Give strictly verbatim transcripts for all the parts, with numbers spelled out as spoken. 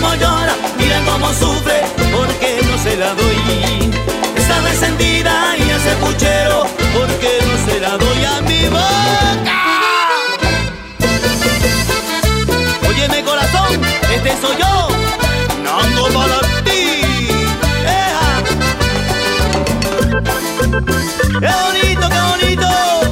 cómo llora, mira cómo sufre, porque no se la doy. Está resentida y hace puchero, porque no se la doy a mi boca. Óyeme corazón, este soy yo, Nando para ti. ¡Eja! ¡Qué bonito, qué bonito!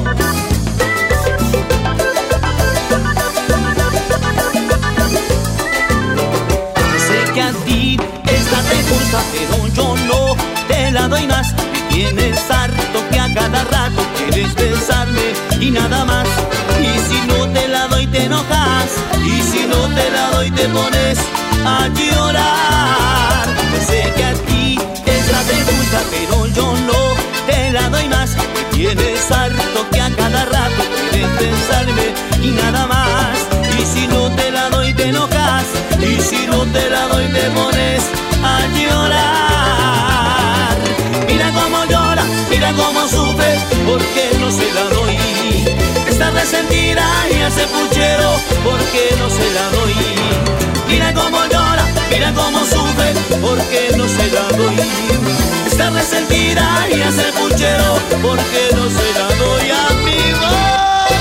Sé que a ti esta te gusta, pero yo no te la doy más. Me tienes harto que a cada rato quieres besarme y nada más. Y si no te la doy te enojas, y si no te la doy te pones a llorar. Sé que a ti esta te gusta, pero yo no te la doy más. Me tienes harto que a cada rato quieres besarme y nada más. Y si no te la doy te enojas, y si no te la doy te pones a llorar. Mira cómo llora, mira cómo sufre, porque no se la doy. Está resentida y hace puchero, porque no se la doy. Mira cómo llora, mira cómo sufre, porque no se la doy. Está resentida y hace puchero, porque no se la doy a mi boca.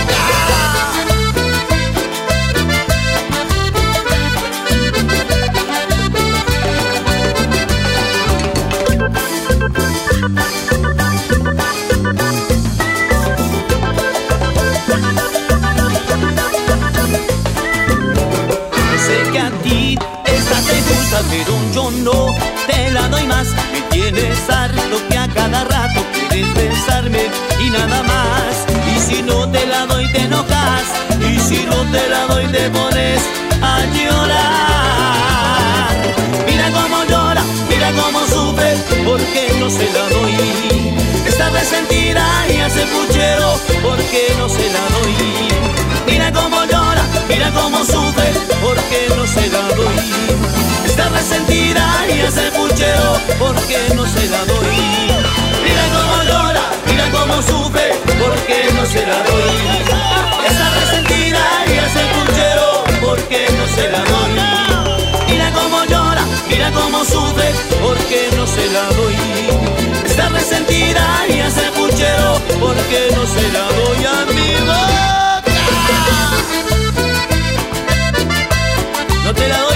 Sé que a ti esta te gusta, pero yo no te la doy más. Me tienes harto que a cada rato quieres besarme y nada más. Y si no te la doy te enojas, y si no te la doy te pones a llorar. Mira cómo llora, mira cómo sufre, porque no se la doy. Está resentida y hace puchero, porque no se la doy. Mira cómo llora, mira cómo sufre, porque no se la doy. Está resentida y hace puchero, porque no se la doy. Mira cómo llora, mira cómo sufre, porque no se la doy. Está resentida y hace puchero, porque no se la doy. Mira cómo llora, mira cómo sufre, porque no se la doy. Está resentida y hace puchero, porque no se la doy a mi boca. No te la doy.